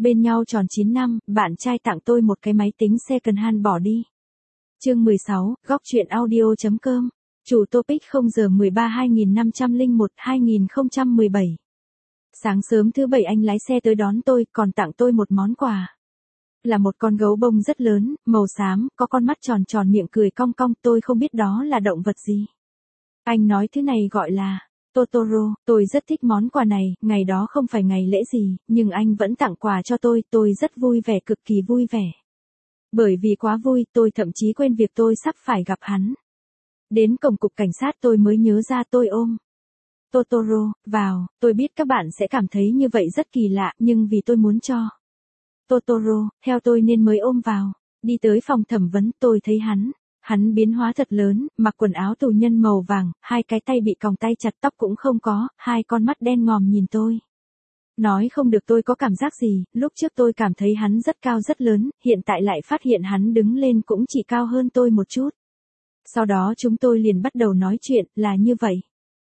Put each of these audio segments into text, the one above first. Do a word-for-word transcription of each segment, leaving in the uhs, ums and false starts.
Bên nhau tròn chín năm, bạn trai tặng tôi một cái máy tính second hand bỏ đi. Chương mười sáu, góc truyện audio.com. Chủ topic không giờ mười ba hai nghìn năm trăm lẻ một hai nghìn không trăm mười bảy. Sáng sớm thứ bảy anh lái xe tới đón tôi, còn tặng tôi một món quà. Là một con gấu bông rất lớn, màu xám, có con mắt tròn tròn, miệng cười cong cong, tôi không biết đó là động vật gì. Anh nói thứ này gọi là Totoro, tôi rất thích món quà này, ngày đó không phải ngày lễ gì, nhưng anh vẫn tặng quà cho tôi, tôi rất vui vẻ, cực kỳ vui vẻ. Bởi vì quá vui, tôi thậm chí quên việc tôi sắp phải gặp hắn. Đến cổng cục cảnh sát tôi mới nhớ ra, tôi ôm Totoro vào, tôi biết các bạn sẽ cảm thấy như vậy rất kỳ lạ, nhưng vì tôi muốn cho Totoro theo tôi nên mới ôm vào. Đi tới phòng thẩm vấn, tôi thấy hắn. Hắn biến hóa thật lớn, mặc quần áo tù nhân màu vàng, hai cái tay bị còng tay chặt, tóc cũng không có, hai con mắt đen ngòm nhìn tôi. Nói không được tôi có cảm giác gì, lúc trước tôi cảm thấy hắn rất cao rất lớn, hiện tại lại phát hiện hắn đứng lên cũng chỉ cao hơn tôi một chút. Sau đó chúng tôi liền bắt đầu nói chuyện, là như vậy.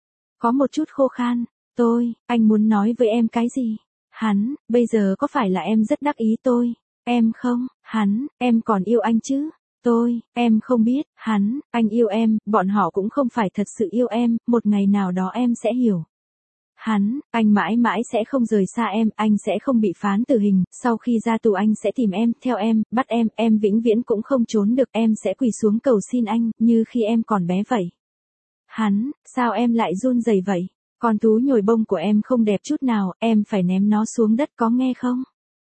Có một chút khô khan, tôi, anh muốn nói với em cái gì? Hắn, bây giờ có phải là em rất đắc ý tôi? Em không, hắn, em còn yêu anh chứ? Tôi, em không biết, hắn, anh yêu em, bọn họ cũng không phải thật sự yêu em, một ngày nào đó em sẽ hiểu. Hắn, anh mãi mãi sẽ không rời xa em, anh sẽ không bị phán tử hình, sau khi ra tù anh sẽ tìm em, theo em, bắt em, em vĩnh viễn cũng không trốn được, em sẽ quỳ xuống cầu xin anh, như khi em còn bé vậy. Hắn, sao em lại run rẩy vậy? Con thú nhồi bông của em không đẹp chút nào, em phải ném nó xuống đất, có nghe không?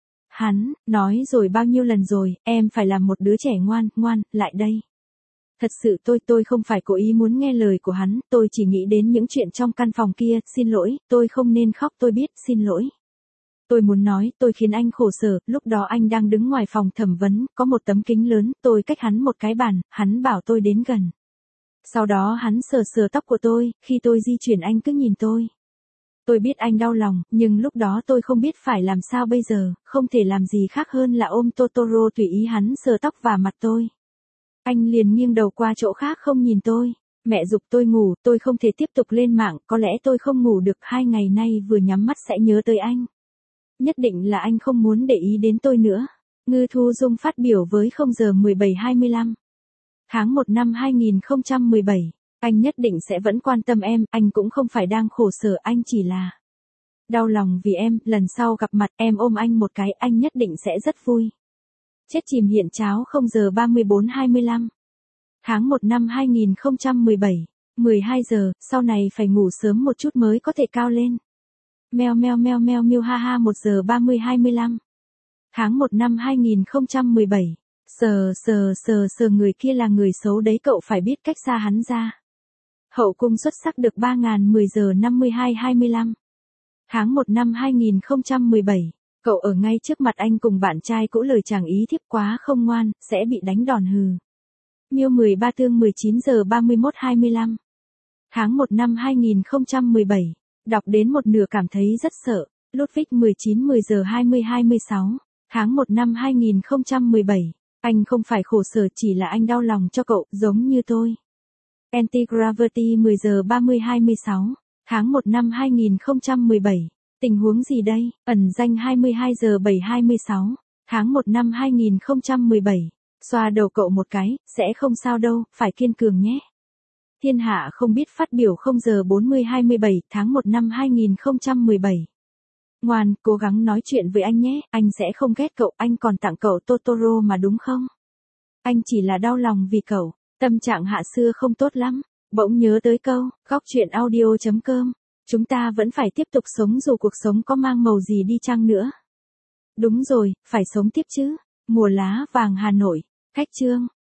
Hắn, nói rồi bao nhiêu lần rồi, em phải làm một đứa trẻ ngoan, ngoan, lại đây. Thật sự tôi, tôi không phải cố ý muốn nghe lời của hắn, tôi chỉ nghĩ đến những chuyện trong căn phòng kia, xin lỗi, tôi không nên khóc, tôi biết, xin lỗi. Tôi muốn nói, tôi khiến anh khổ sở, lúc đó anh đang đứng ngoài phòng thẩm vấn, có một tấm kính lớn, tôi cách hắn một cái bàn, hắn bảo tôi đến gần. Sau đó hắn sờ sờ tóc của tôi, khi tôi di chuyển anh cứ nhìn tôi. Tôi biết anh đau lòng, nhưng lúc đó tôi không biết phải làm sao bây giờ, không thể làm gì khác hơn là ôm Totoro tùy ý hắn sờ tóc và mặt tôi. Anh liền nghiêng đầu qua chỗ khác không nhìn tôi. Mẹ giục tôi ngủ, tôi không thể tiếp tục lên mạng, có lẽ tôi không ngủ được, hai ngày nay vừa nhắm mắt sẽ nhớ tới anh. Nhất định là anh không muốn để ý đến tôi nữa. Ngư Thu Dung phát biểu với không giờ mười bảy hai mươi lăm. Tháng một năm hai nghìn không trăm mười bảy. Anh nhất định sẽ vẫn quan tâm em, anh cũng không phải đang khổ sở, anh chỉ là đau lòng vì em, lần sau gặp mặt em ôm anh một cái, anh nhất định sẽ rất vui. Chết chìm hiện cháo không giờ ba mươi bốn hai mươi lăm. Tháng một năm hai nghìn không trăm mười bảy, mười hai giờ, sau này phải ngủ sớm một chút mới có thể cao lên. Meo meo meo meo miu ha ha một giờ ba mươi hai mươi lăm. Tháng một năm hai nghìn không trăm mười bảy. Sờ sờ sờ sờ, người kia là người xấu đấy, cậu phải biết cách xa hắn ra. Hậu cung xuất sắc được ba nghìn mười giờ năm mươi hai hai mươi lăm. Tháng một năm hai nghìn không trăm mười bảy. Cậu ở ngay trước mặt anh cùng bạn trai cũ, lời chàng ý thiếp quá không ngoan, sẽ bị đánh đòn hừ. Miêu mười ba tương mười chín giờ ba mươi mốt hai mươi lăm. Tháng một năm hai nghìn không trăm mười bảy. Đọc đến một nửa cảm thấy rất sợ. Ludwig mười chín mười giờ hai mươi hai mươi sáu. Tháng một năm hai nghìn không trăm mười bảy. Anh không phải khổ sở, chỉ là anh đau lòng cho cậu, giống như tôi. Anti-Gravity mười giờ ba mươi hai mươi sáu. Tháng một năm hai nghìn không trăm mười bảy. Tình huống gì đây? Ẩn danh hai mươi hai giờ bảy hai mươi sáu. Tháng một năm hai nghìn không trăm mười bảy. Xoa đầu cậu một cái, sẽ không sao đâu, phải kiên cường nhé. Thiên hạ không biết phát biểu không giờ bốn mươi hai mươi bảy, tháng một năm hai nghìn không trăm mười bảy. Ngoan, cố gắng nói chuyện với anh nhé, anh sẽ không ghét cậu, anh còn tặng cậu Totoro mà đúng không? Anh chỉ là đau lòng vì cậu, tâm trạng hạ xưa không tốt lắm, bỗng nhớ tới câu, góc truyện audio.com, chúng ta vẫn phải tiếp tục sống dù cuộc sống có mang màu gì đi chăng nữa. Đúng rồi, phải sống tiếp chứ. Mùa lá vàng Hà Nội, khách chương.